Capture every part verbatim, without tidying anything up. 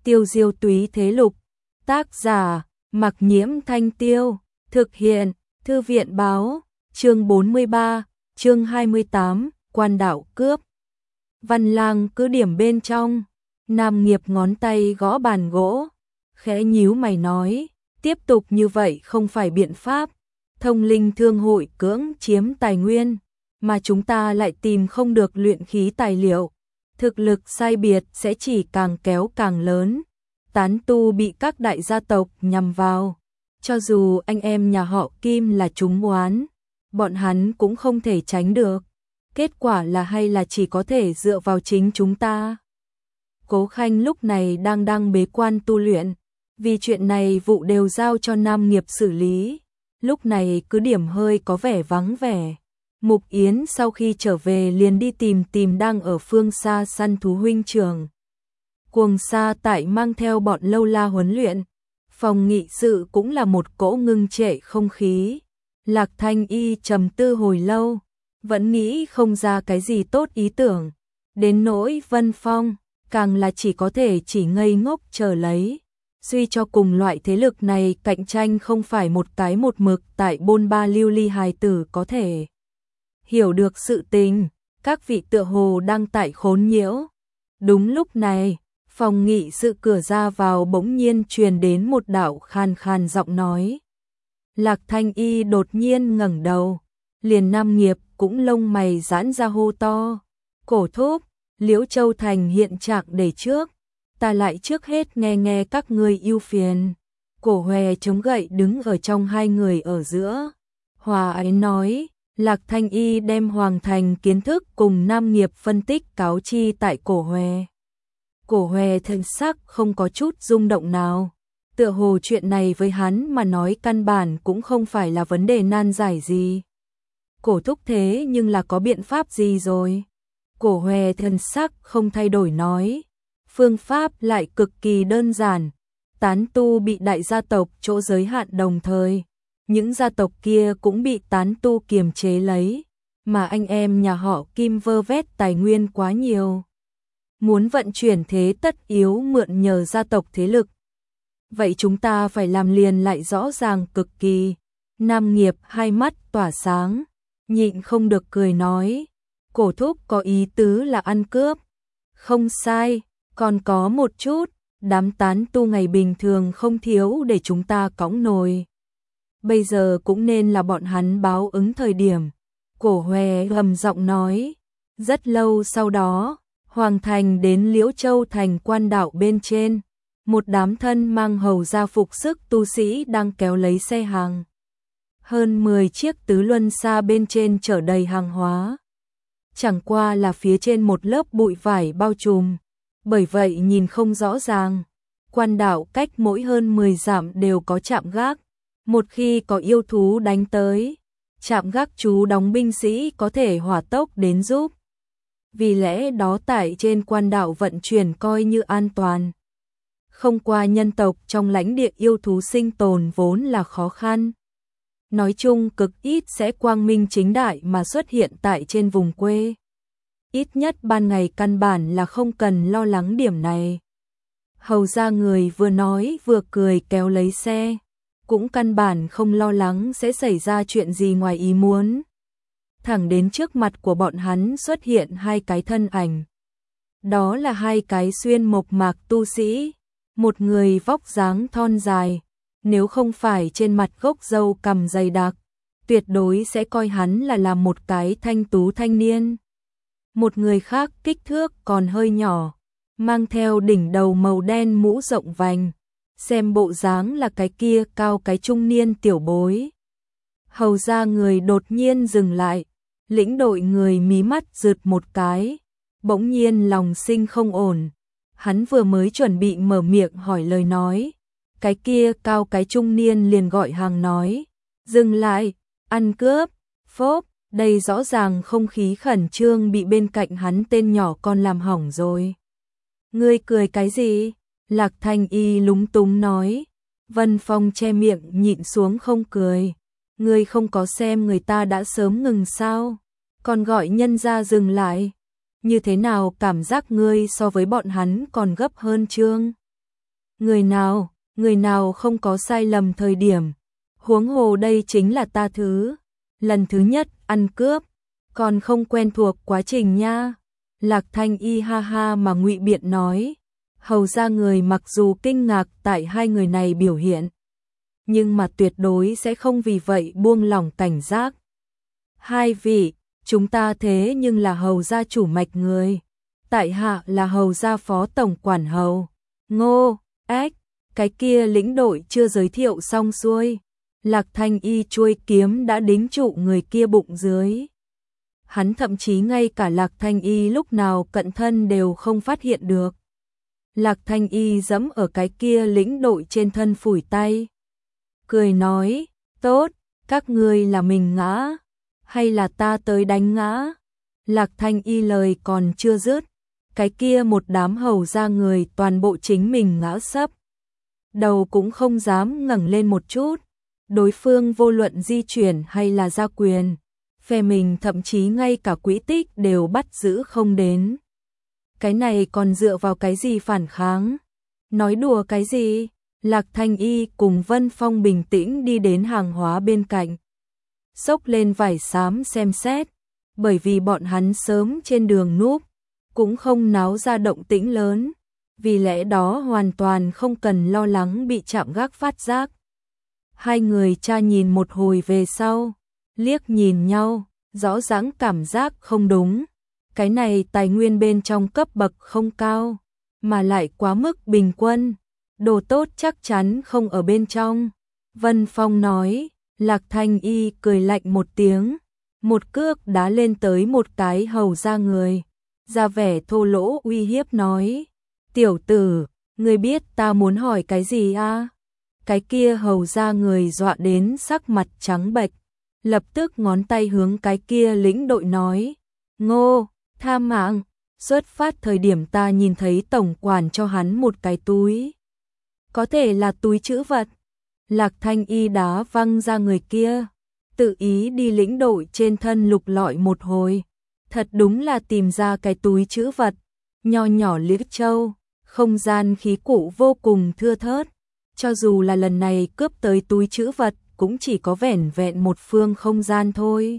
Tiêu diêu túy thế lục. Tác giả, Mặc Nhiễm Thanh Tiêu. Thực hiện, Thư viện báo. Chương bốn mươi ba, chương hai mươi tám, quan đạo cướp. Văn Lang cứ điểm bên trong. Nam Nghiệp ngón tay gõ bàn gỗ, khẽ nhíu mày nói, tiếp tục như vậy không phải biện pháp. Thông linh thương hội cưỡng chiếm tài nguyên, mà chúng ta lại tìm không được luyện khí tài liệu. Thực lực sai biệt sẽ chỉ càng kéo càng lớn. Tán tu bị các đại gia tộc nhằm vào. Cho dù anh em nhà họ Kim là chúng oán, bọn hắn cũng không thể tránh được. Kết quả là hay là chỉ có thể dựa vào chính chúng ta. Cố Khanh lúc này đang đang bế quan tu luyện, vì chuyện này vụ đều giao cho Nam Nghiệp xử lý. Lúc này cứ điểm hơi có vẻ vắng vẻ. Mục Yến sau khi trở về liền đi tìm tìm đang ở phương xa săn thú huynh trưởng. Cuồng Sa tại mang theo bọn lâu la huấn luyện. Phòng nghị sự cũng là một cỗ ngưng trệ không khí. Lạc Thanh Y trầm tư hồi lâu, vẫn nghĩ không ra cái gì tốt ý tưởng. Đến nỗi Vân Phong, càng là chỉ có thể chỉ ngây ngốc chờ lấy. Suy cho cùng loại thế lực này cạnh tranh không phải một cái một mực tại bôn ba lưu ly hài tử có thể hiểu được sự tình. Các vị tựa hồ đang tại khốn nhiễu. Đúng lúc này, phòng nghị sự cửa ra vào bỗng nhiên truyền đến một đạo khan khan giọng nói. Lạc Thanh Y đột nhiên ngẩng đầu, liền Nam Nghiệp cũng lông mày giãn ra hô to. Cổ thúc, Liễu Châu Thành hiện trạng để trước, ta lại trước hết nghe nghe các ngươi ưu phiền. Cổ Hòe chống gậy đứng ở trong hai người ở giữa. Hòa ấy nói, Lạc Thanh Y đem Hoàng Thành kiến thức cùng Nam Nghiệp phân tích cáo chi tại Cổ Hòe. Cổ Hòe thân sắc không có chút rung động nào. Tựa hồ chuyện này với hắn mà nói căn bản cũng không phải là vấn đề nan giải gì. Cổ thúc thế nhưng là có biện pháp gì rồi? Cổ Hòe thân sắc không thay đổi nói. Phương pháp lại cực kỳ đơn giản. Tán tu bị đại gia tộc chỗ giới hạn đồng thời. Những gia tộc kia cũng bị tán tu kiềm chế lấy. Mà anh em nhà họ Kim vơ vét tài nguyên quá nhiều. Muốn vận chuyển thế tất yếu mượn nhờ gia tộc thế lực. Vậy chúng ta phải làm liền lại rõ ràng cực kỳ. Nam Nghiệp hai mắt tỏa sáng, nhịn không được cười nói. Cổ thúc có ý tứ là ăn cướp. Không sai, còn có một chút, đám tán tu ngày bình thường không thiếu để chúng ta cõng nồi. Bây giờ cũng nên là bọn hắn báo ứng thời điểm. Cổ Hòe gầm giọng nói. Rất lâu sau đó, Hoàng Thành đến Liễu Châu Thành quan đạo bên trên. Một đám thân mang hầu gia phục sức tu sĩ đang kéo lấy xe hàng. Hơn mười chiếc tứ luân xa bên trên chở đầy hàng hóa. Chẳng qua là phía trên một lớp bụi vải bao trùm. Bởi vậy nhìn không rõ ràng. Quan đạo cách mỗi hơn mười dặm đều có trạm gác. Một khi có yêu thú đánh tới, trạm gác chú đóng binh sĩ có thể hỏa tốc đến giúp. Vì lẽ đó tại trên quan đạo vận chuyển coi như an toàn. Không qua nhân tộc trong lãnh địa yêu thú sinh tồn vốn là khó khăn. Nói chung cực ít sẽ quang minh chính đại mà xuất hiện tại trên vùng quê. Ít nhất ban ngày căn bản là không cần lo lắng điểm này. Hầu ra người vừa nói vừa cười kéo lấy xe. Cũng căn bản không lo lắng sẽ xảy ra chuyện gì ngoài ý muốn. Thẳng đến trước mặt của bọn hắn xuất hiện hai cái thân ảnh. Đó là hai cái xuyên mộc mạc tu sĩ. Một người vóc dáng thon dài, nếu không phải trên mặt gốc râu cằm dày đặc, tuyệt đối sẽ coi hắn là làm một cái thanh tú thanh niên. Một người khác kích thước còn hơi nhỏ, mang theo đỉnh đầu màu đen mũ rộng vành, xem bộ dáng là cái kia cao cái trung niên tiểu bối. Hầu ra người đột nhiên dừng lại, lĩnh đội người mí mắt rượt một cái, bỗng nhiên lòng sinh không ổn. Hắn vừa mới chuẩn bị mở miệng hỏi lời nói, cái kia cao cái trung niên liền gọi hàng nói, dừng lại, ăn cướp, phốp, đây rõ ràng không khí khẩn trương bị bên cạnh hắn tên nhỏ con làm hỏng rồi. Ngươi cười cái gì? Lạc Thanh Y lúng túng nói. Vân Phong che miệng nhịn xuống không cười. Ngươi không có xem người ta đã sớm ngừng sao? Còn gọi nhân ra dừng lại. Như thế nào cảm giác ngươi so với bọn hắn còn gấp hơn chương? Người nào, người nào không có sai lầm thời điểm. Huống hồ đây chính là ta thứ. Lần thứ nhất ăn cướp, còn không quen thuộc quá trình nha. Lạc Thanh Y ha ha mà ngụy biện nói. Hầu ra người mặc dù kinh ngạc tại hai người này biểu hiện, nhưng mà tuyệt đối sẽ không vì vậy buông lỏng cảnh giác. Hai vị, chúng ta thế nhưng là hầu gia chủ mạch người. Tại hạ là hầu gia phó tổng quản hầu. Ngô, ếch, cái kia lĩnh đội chưa giới thiệu xong xuôi. Lạc Thanh Y chuôi kiếm đã đính trụ người kia bụng dưới. Hắn thậm chí ngay cả Lạc Thanh Y lúc nào cận thân đều không phát hiện được. Lạc Thanh Y giẫm ở cái kia lĩnh đội trên thân phủi tay. Cười nói, tốt, các ngươi là mình ngã, hay là ta tới đánh ngã? Lạc Thanh Y lời còn chưa dứt, cái kia một đám hầu ra người toàn bộ chính mình ngã sấp. Đầu cũng không dám ngẩng lên một chút, đối phương vô luận di chuyển hay là ra quyền, phe mình thậm chí ngay cả quỹ tích đều bắt giữ không đến. Cái này còn dựa vào cái gì phản kháng? Nói đùa cái gì? Lạc Thanh Y cùng Vân Phong bình tĩnh đi đến hàng hóa bên cạnh. Xốc lên vải xám xem xét, bởi vì bọn hắn sớm trên đường núp, cũng không náo ra động tĩnh lớn, vì lẽ đó hoàn toàn không cần lo lắng bị chạm gác phát giác. Hai người cha nhìn một hồi về sau, liếc nhìn nhau, rõ ràng cảm giác không đúng. Cái này tài nguyên bên trong cấp bậc không cao, mà lại quá mức bình quân, đồ tốt chắc chắn không ở bên trong. Vân Phong nói, Lạc Thanh Y cười lạnh một tiếng, một cước đá lên tới một cái hầu ra người, ra vẻ thô lỗ uy hiếp nói, tiểu tử, ngươi biết ta muốn hỏi cái gì à? Cái kia hầu ra người dọa đến sắc mặt trắng bệch, lập tức ngón tay hướng cái kia lĩnh đội nói, Ngô, tha mạng, xuất phát thời điểm ta nhìn thấy tổng quản cho hắn một cái túi. Có thể là túi trữ vật. Lạc Thanh Y đá văng ra người kia, tự ý đi lĩnh đội trên thân lục lọi một hồi. Thật đúng là tìm ra cái túi trữ vật, nho nhỏ liếc châu, không gian khí cụ vô cùng thưa thớt. Cho dù là lần này cướp tới túi trữ vật, cũng chỉ có vẻn vẹn một phương không gian thôi.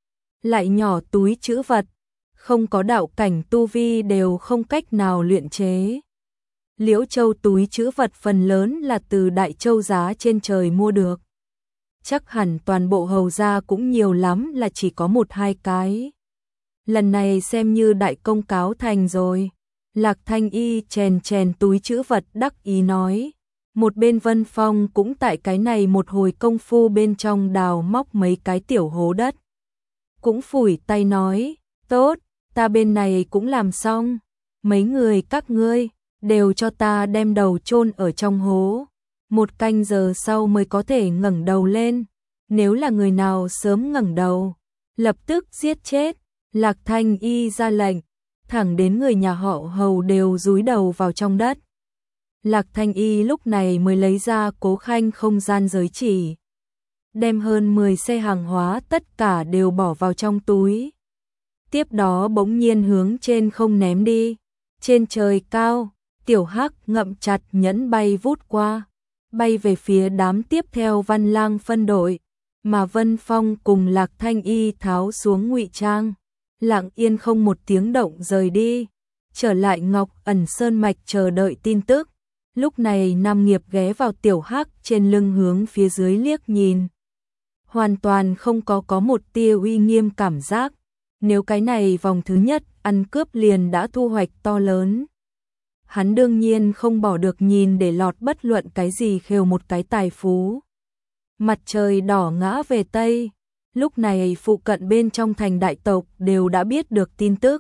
Lại nhỏ túi trữ vật, không có đạo cảnh tu vi đều không cách nào luyện chế. Liễu Châu túi trữ vật phần lớn là từ Đại Châu giá trên trời mua được. Chắc hẳn toàn bộ hầu gia cũng nhiều lắm là chỉ có một hai cái. Lần này xem như đại công cáo thành rồi. Lạc Thanh Y chèn chèn túi trữ vật đắc ý nói. Một bên Vân Phong cũng tại cái này một hồi công phu bên trong đào móc mấy cái tiểu hố đất. Cũng phủi tay nói, tốt, ta bên này cũng làm xong. Mấy người các ngươi đều cho ta đem đầu chôn ở trong hố. Một canh giờ sau mới có thể ngẩng đầu lên. Nếu là người nào sớm ngẩng đầu, lập tức giết chết. Lạc Thanh Y ra lệnh, thẳng đến người nhà họ Hầu đều dúi đầu vào trong đất. Lạc Thanh Y lúc này mới lấy ra Cố Khanh không gian giới chỉ, đem hơn mười xe hàng hóa tất cả đều bỏ vào trong túi. Tiếp đó bỗng nhiên hướng trên không ném đi. Trên trời cao, Tiểu Hắc ngậm chặt nhẫn bay vút qua, bay về phía đám tiếp theo Văn Lang phân đội, mà Vân Phong cùng Lạc Thanh Y tháo xuống ngụy trang, lặng yên không một tiếng động rời đi, trở lại Ngọc Ẩn Sơn mạch chờ đợi tin tức. Lúc này Nam Nghiệp ghé vào Tiểu Hắc trên lưng hướng phía dưới liếc nhìn, hoàn toàn không có có một tia uy nghiêm cảm giác. Nếu cái này vòng thứ nhất ăn cướp liền đã thu hoạch to lớn, hắn đương nhiên không bỏ được nhìn để lọt bất luận cái gì khều một cái tài phú. Mặt trời đỏ ngã về Tây, lúc này phụ cận bên trong thành đại tộc đều đã biết được tin tức.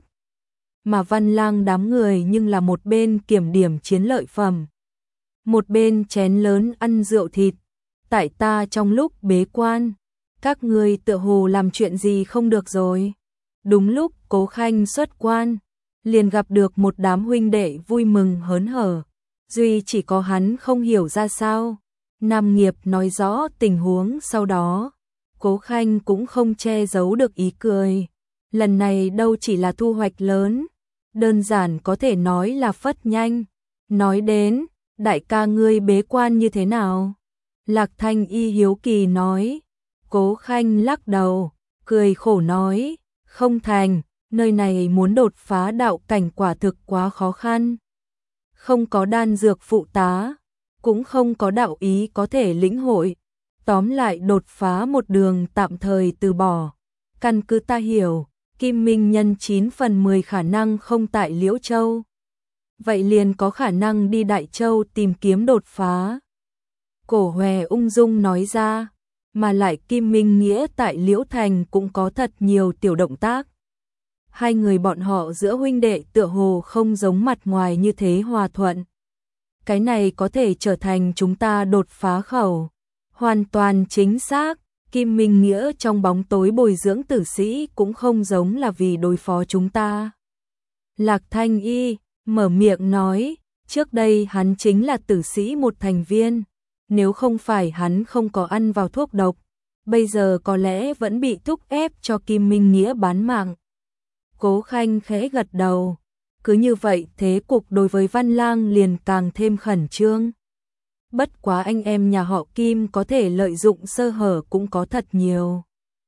Mà Văn Lang đám người nhưng là một bên kiểm điểm chiến lợi phẩm, một bên chén lớn ăn rượu thịt. Tại ta trong lúc bế quan, các ngươi tựa hồ làm chuyện gì không được rồi. Đúng lúc Cố Khanh xuất quan, liền gặp được một đám huynh đệ vui mừng hớn hở. Duy chỉ có hắn không hiểu ra sao. Nam Nghiệp nói rõ tình huống sau đó, Cố Khanh cũng không che giấu được ý cười. Lần này đâu chỉ là thu hoạch lớn, đơn giản có thể nói là phất nhanh. Nói đến, đại ca ngươi bế quan như thế nào? Lạc Thanh Y hiếu kỳ nói. Cố Khanh lắc đầu, cười khổ nói, không thành, nơi này muốn đột phá đạo cảnh quả thực quá khó khăn. Không có đan dược phụ tá, cũng không có đạo ý có thể lĩnh hội. Tóm lại đột phá một đường tạm thời từ bỏ. Căn cứ ta hiểu, Kim Minh Nhân chín phần mười khả năng không tại Liễu Châu. Vậy liền có khả năng đi Đại Châu tìm kiếm đột phá. Cổ Hòe ung dung nói ra, mà lại Kim Minh Nghĩa tại Liễu Thành cũng có thật nhiều tiểu động tác. Hai người bọn họ giữa huynh đệ tựa hồ không giống mặt ngoài như thế hòa thuận. Cái này có thể trở thành chúng ta đột phá khẩu. Hoàn toàn chính xác, Kim Minh Nghĩa trong bóng tối bồi dưỡng tử sĩ cũng không giống là vì đối phó chúng ta. Lạc Thanh Y mở miệng nói, trước đây hắn chính là tử sĩ một thành viên, nếu không phải hắn không có ăn vào thuốc độc, bây giờ có lẽ vẫn bị thúc ép cho Kim Minh Nghĩa bán mạng. Cố Khanh khẽ gật đầu, cứ như vậy thế cục đối với Văn Lang liền càng thêm khẩn trương. Bất quá anh em nhà họ Kim có thể lợi dụng sơ hở cũng có thật nhiều.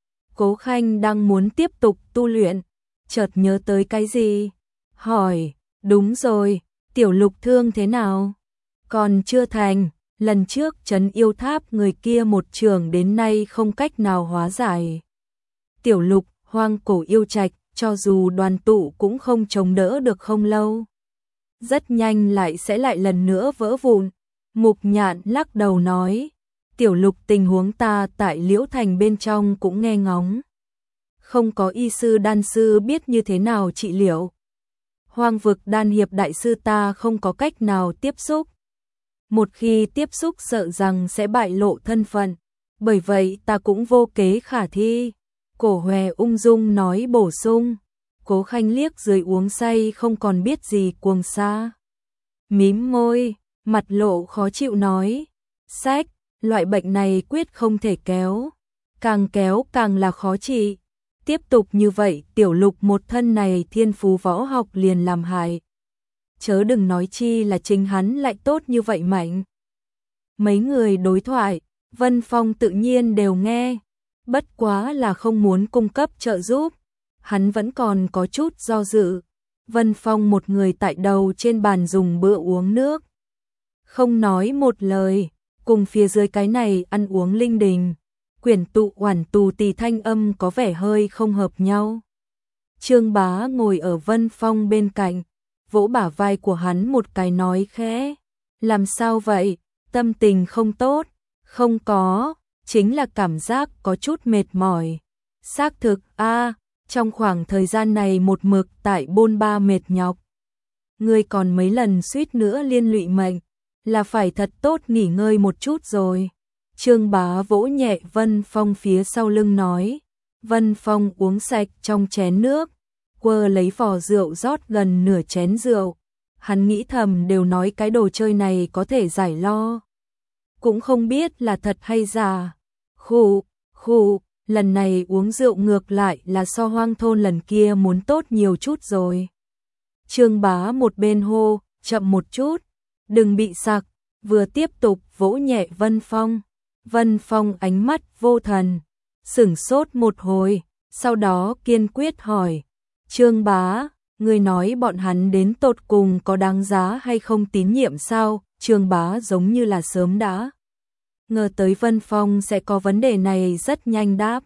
Cố Khanh đang muốn tiếp tục tu luyện, chợt nhớ tới cái gì, hỏi, đúng rồi, Tiểu Lục thương thế nào? Còn chưa thành, lần trước trấn yêu tháp người kia một trường đến nay không cách nào hóa giải. Tiểu Lục, hoang cổ yêu trạch, cho dù đoàn tụ cũng không chống đỡ được không lâu. Rất nhanh lại sẽ lại lần nữa vỡ vụn. Mục Nhạn lắc đầu nói, Tiểu Lục tình huống ta tại Liễu Thành bên trong cũng nghe ngóng. Không có y sư đan sư biết như thế nào trị liệu. Hoang vực đan hiệp đại sư ta không có cách nào tiếp xúc. Một khi tiếp xúc sợ rằng sẽ bại lộ thân phận, bởi vậy ta cũng vô kế khả thi. Cổ Hòe ung dung nói bổ sung. Cố Khanh liếc dưới uống say không còn biết gì cuồng xa. Mím môi, mặt lộ khó chịu nói, sách, loại bệnh này quyết không thể kéo, càng kéo càng là khó trị. Tiếp tục như vậy Tiểu Lục một thân này thiên phú võ học liền làm hại. Chớ đừng nói chi là chính hắn lại tốt như vậy mạnh. Mấy người đối thoại, Vân Phong tự nhiên đều nghe, bất quá là không muốn cung cấp trợ giúp. Hắn vẫn còn có chút do dự. Vân Phong một người tại đầu trên bàn dùng bữa uống nước. Không nói một lời, cùng phía dưới cái này ăn uống linh đình. Quyển tụ oản tù tì thanh âm có vẻ hơi không hợp nhau. Trương Bá ngồi ở Vân Phong bên cạnh, vỗ bả vai của hắn một cái nói khẽ. Làm sao vậy? Tâm tình không tốt? Không có, chính là cảm giác có chút mệt mỏi. Xác thực, a trong khoảng thời gian này một mực tại bôn ba mệt nhọc. Ngươi còn mấy lần suýt nữa liên lụy mệnh, là phải thật tốt nghỉ ngơi một chút rồi. Trương Bá vỗ nhẹ Vân Phong phía sau lưng nói. Vân Phong uống sạch trong chén nước, quơ lấy vò rượu rót gần nửa chén rượu. Hắn nghĩ thầm đều nói cái đồ chơi này có thể giải lo. Cũng không biết là thật hay giả. Khụ, khụ, lần này uống rượu ngược lại là so Hoang thôn lần kia muốn tốt nhiều chút rồi. Trương Bá một bên hô, chậm một chút, đừng bị sặc, vừa tiếp tục vỗ nhẹ Vân Phong. Vân Phong ánh mắt vô thần, sửng sốt một hồi, sau đó kiên quyết hỏi, Trương Bá, ngươi nói bọn hắn đến tột cùng có đáng giá hay không tín nhiệm sao? Trương Bá giống như là sớm đã ngờ tới Vân Phong sẽ có vấn đề này, rất nhanh đáp.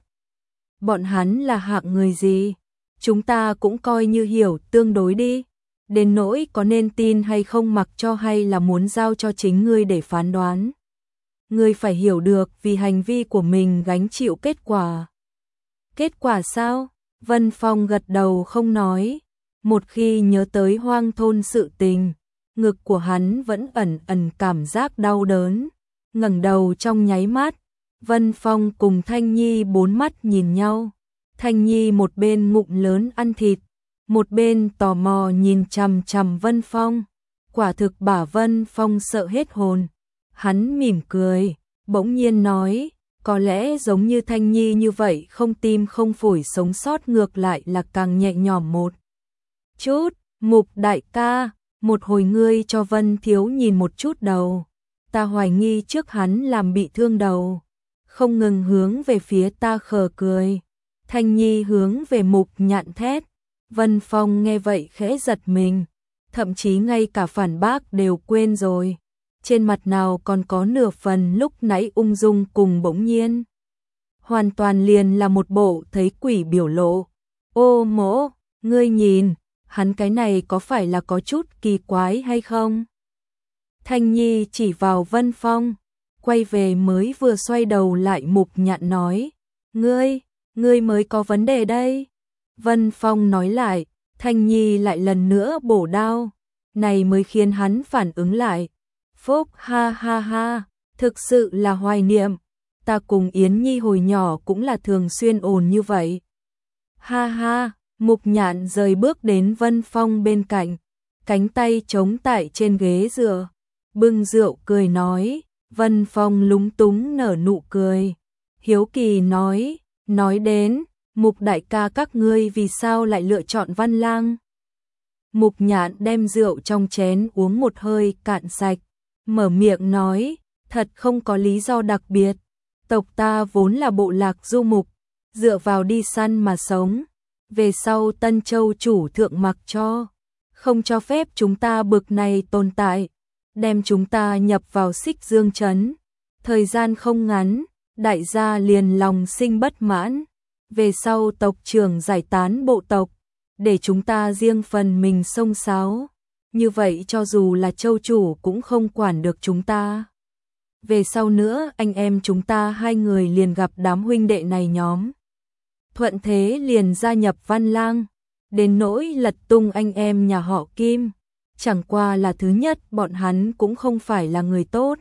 Bọn hắn là hạng người gì? Chúng ta cũng coi như hiểu tương đối đi. Đến nỗi có nên tin hay không mặc cho hay là muốn giao cho chính ngươi để phán đoán. Ngươi phải hiểu được vì hành vi của mình gánh chịu kết quả. Kết quả sao? Vân Phong gật đầu không nói. Một khi nhớ tới Hoang thôn sự tình, ngực của hắn vẫn ẩn ẩn cảm giác đau đớn. Ngẩng đầu trong nháy mắt, Vân Phong cùng Thanh Nhi bốn mắt nhìn nhau. Thanh Nhi một bên ngụm lớn ăn thịt, một bên tò mò nhìn chằm chằm Vân Phong. Quả thực bả Vân Phong sợ hết hồn. Hắn mỉm cười, bỗng nhiên nói, có lẽ giống như Thanh Nhi như vậy không tim không phổi sống sót ngược lại là càng nhẹ nhõm một chút. Mục đại ca, một hồi ngươi cho Vân Thiếu nhìn một chút đầu, ta hoài nghi trước hắn làm bị thương đầu, không ngừng hướng về phía ta khờ cười. Thanh Nhi hướng về Mục Nhạn thét, Vân Phong nghe vậy khẽ giật mình, thậm chí ngay cả phản bác đều quên rồi, trên mặt nào còn có nửa phần lúc nãy ung dung cùng bỗng nhiên. Hoàn toàn liền là một bộ thấy quỷ biểu lộ. Ô mỗ, ngươi nhìn, hắn cái này có phải là có chút kỳ quái hay không? Thanh Nhi chỉ vào Vân Phong, quay về mới vừa xoay đầu lại Mục Nhạn nói, ngươi, ngươi mới có vấn đề đây. Vân Phong nói lại, Thanh Nhi lại lần nữa bổ đao, này mới khiến hắn phản ứng lại. Phúc ha ha ha, thực sự là hoài niệm, ta cùng Yến Nhi hồi nhỏ cũng là thường xuyên ồn như vậy. Ha ha, Mục Nhạn rời bước đến Vân Phong bên cạnh, cánh tay chống tại trên ghế dựa, bưng rượu cười nói. Vân Phong lúng túng nở nụ cười, hiếu kỳ nói, nói đến, Mục đại ca các ngươi vì sao lại lựa chọn Văn Lang? Mục Nhạn đem rượu trong chén uống một hơi cạn sạch, mở miệng nói, thật không có lý do đặc biệt, tộc ta vốn là bộ lạc du mục, dựa vào đi săn mà sống, về sau Tân Châu chủ thượng mặc cho, không cho phép chúng ta bực này tồn tại, đem chúng ta nhập vào Xích Dương trấn. Thời gian không ngắn, đại gia liền lòng sinh bất mãn, về sau tộc trưởng giải tán bộ tộc, để chúng ta riêng phần mình xông xáo, như vậy cho dù là châu chủ cũng không quản được chúng ta. Về sau nữa anh em chúng ta hai người liền gặp đám huynh đệ này nhóm, thuận thế liền gia nhập Văn Lang, đến nỗi lật tung anh em nhà họ Kim, chẳng qua là thứ nhất bọn hắn cũng không phải là người tốt.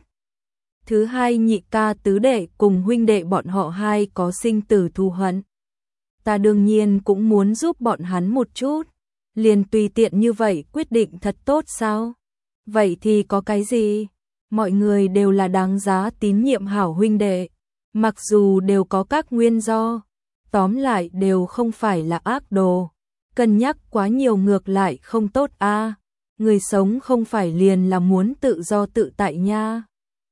Thứ hai nhị ca tứ đệ cùng huynh đệ bọn họ hai có sinh tử thù hận. Ta đương nhiên cũng muốn giúp bọn hắn một chút, liền tùy tiện như vậy quyết định thật tốt sao? Vậy thì có cái gì? Mọi người đều là đáng giá tín nhiệm hảo huynh đệ, mặc dù đều có các nguyên do, tóm lại đều không phải là ác đồ, cân nhắc quá nhiều ngược lại không tốt a. À. Người sống không phải liền là muốn tự do tự tại nha.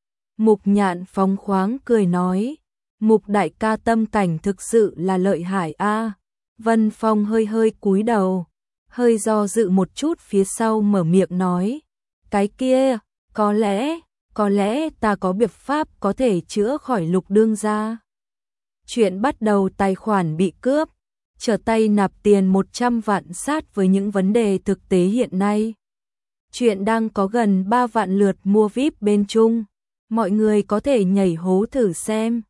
Mục Nhạn phóng khoáng cười nói, Mục đại ca tâm cảnh thực sự là lợi hại a. À. Vân Phong hơi hơi cúi đầu, hơi do dự một chút phía sau mở miệng nói, cái kia, có lẽ, có lẽ ta có biện pháp có thể chữa khỏi Lục đương gia. Chuyện bắt đầu tài khoản bị cướp, trở tay nạp tiền một trăm vạn sát với những vấn đề thực tế hiện nay. Chuyện đang có gần ba vạn lượt mua vi ai pi bên Trung, mọi người có thể nhảy hố thử xem.